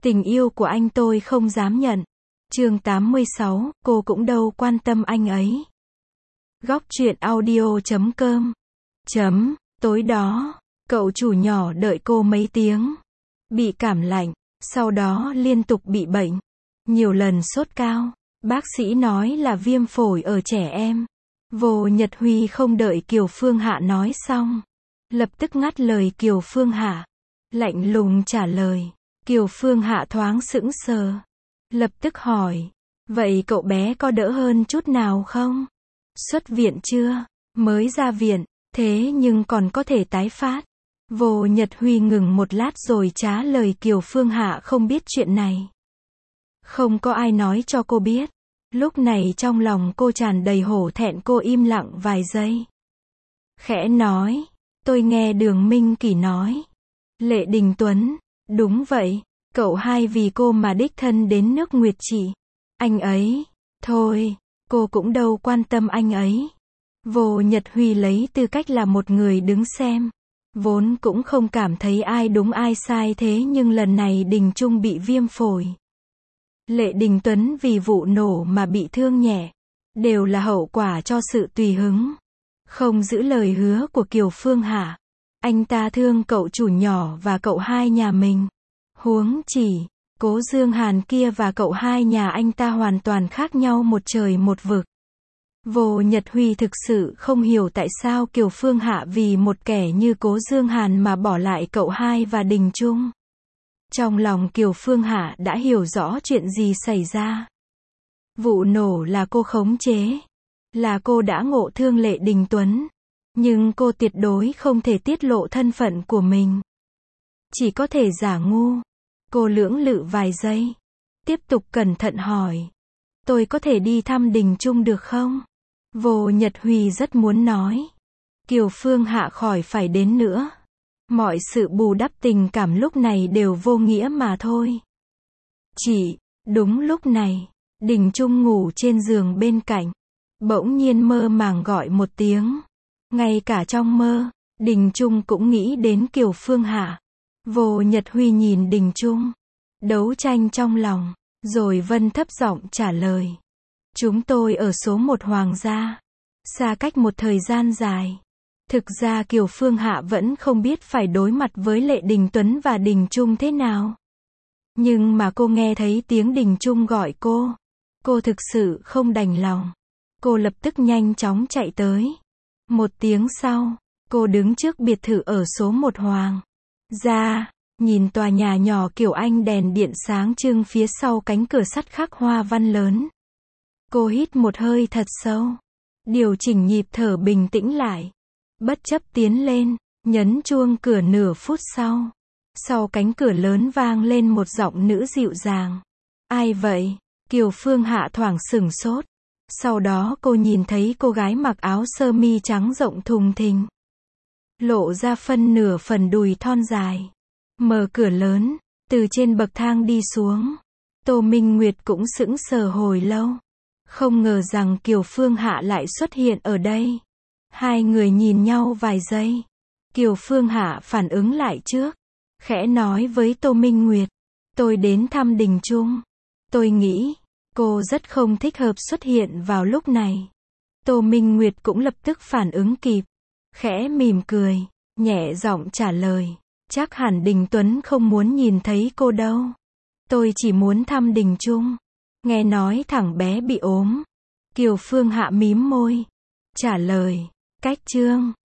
Tình yêu của anh tôi không dám nhận. Chương 86, cô cũng đâu quan tâm anh ấy. Góc truyện audio.com. Tối đó, cậu chủ nhỏ đợi cô mấy tiếng. Bị cảm lạnh, sau đó liên tục bị bệnh. Nhiều lần sốt cao. Bác sĩ nói là viêm phổi ở trẻ em. Vô Nhật Huy không đợi Kiều Phương Hạ nói xong. Lập tức ngắt lời Kiều Phương Hạ. Lạnh lùng trả lời. Kiều Phương Hạ thoáng sững sờ. Lập tức hỏi. Vậy cậu bé có đỡ hơn chút nào không? Xuất viện chưa? Mới ra viện, thế nhưng còn có thể tái phát. Vô Nhật Huy ngừng một lát rồi trả lời Kiều Phương Hạ không biết chuyện này. Không có ai nói cho cô biết. Lúc này trong lòng cô tràn đầy hổ thẹn, cô im lặng vài giây. Khẽ nói. Tôi nghe Đường Minh Kỳ nói. Lệ Đình Tuấn. Đúng vậy. Cậu hai vì cô mà đích thân đến nước Nguyệt Trị. Anh ấy. Thôi. Cô cũng đâu quan tâm anh ấy. Vô Nhật Huy lấy tư cách là một người đứng xem. Vốn cũng không cảm thấy ai đúng ai sai, thế nhưng lần này Đình Trung bị viêm phổi. Lệ Đình Tuấn vì vụ nổ mà bị thương nhẹ. Đều là hậu quả cho sự tùy hứng. Không giữ lời hứa của Kiều Phương Hạ. Anh ta thương cậu chủ nhỏ và cậu hai nhà mình. Huống chỉ, Cố Dương Hàn kia và cậu hai nhà anh ta hoàn toàn khác nhau một trời một vực. Vô Nhật Huy thực sự không hiểu tại sao Kiều Phương Hạ vì một kẻ như Cố Dương Hàn mà bỏ lại cậu hai và Đình Trung. Trong lòng Kiều Phương Hạ đã hiểu rõ chuyện gì xảy ra. Vụ nổ là cô khống chế. Là cô đã ngộ thương Lệ Đình Tuấn. Nhưng cô tuyệt đối không thể tiết lộ thân phận của mình. Chỉ có thể giả ngu. Cô lưỡng lự vài giây. Tiếp tục cẩn thận hỏi. Tôi có thể đi thăm Đình Trung được không? Vô Nhật Huy rất muốn nói. Kiều Phương Hạ khỏi phải đến nữa. Mọi sự bù đắp tình cảm lúc này đều vô nghĩa mà thôi. Đúng lúc này, Đình Trung ngủ trên giường bên cạnh. Bỗng nhiên mơ màng gọi một tiếng. Ngay cả trong mơ, Đình Trung cũng nghĩ đến Kiều Phương Hạ. Vô Nhật Huy nhìn Đình Trung. Đấu tranh trong lòng. Rồi vân thấp giọng trả lời. Chúng tôi ở số 1 Hoàng gia. Xa cách một thời gian dài. Thực ra Kiều Phương Hạ vẫn không biết phải đối mặt với Lệ Đình Tuấn và Đình Trung thế nào. Nhưng mà cô nghe thấy tiếng Đình Trung gọi cô. Cô thực sự không đành lòng. Cô lập tức nhanh chóng chạy tới. Một tiếng sau, cô đứng trước biệt thự ở số 1 Hoàng gia. Nhìn tòa nhà nhỏ kiểu Anh, đèn điện sáng trưng phía sau cánh cửa sắt khắc hoa văn lớn. Cô hít một hơi thật sâu. Điều chỉnh nhịp thở, bình tĩnh lại. Bất chấp tiến lên, nhấn chuông cửa. Nửa phút sau. Sau cánh cửa lớn vang lên một giọng nữ dịu dàng. Ai vậy? Kiều Phương Hạ thoảng sửng sốt. Sau đó cô nhìn thấy cô gái mặc áo sơ mi trắng rộng thùng thình. Lộ ra phân nửa phần đùi thon dài. Mở cửa lớn, từ trên bậc thang đi xuống. Tô Minh Nguyệt cũng sững sờ hồi lâu. Không ngờ rằng Kiều Phương Hạ lại xuất hiện ở đây. Hai người nhìn nhau vài giây. Kiều Phương Hạ phản ứng lại trước. Khẽ nói với Tô Minh Nguyệt. Tôi đến thăm Đình Trung. Tôi nghĩ, cô rất không thích hợp xuất hiện vào lúc này. Tô Minh Nguyệt cũng lập tức phản ứng kịp. Khẽ mỉm cười, nhẹ giọng trả lời. Chắc hẳn Đình Tuấn không muốn nhìn thấy cô đâu. Tôi chỉ muốn thăm Đình Trung. Nghe nói thằng bé bị ốm. Kiều Phương Hạ mím môi. Trả lời. Cách chương.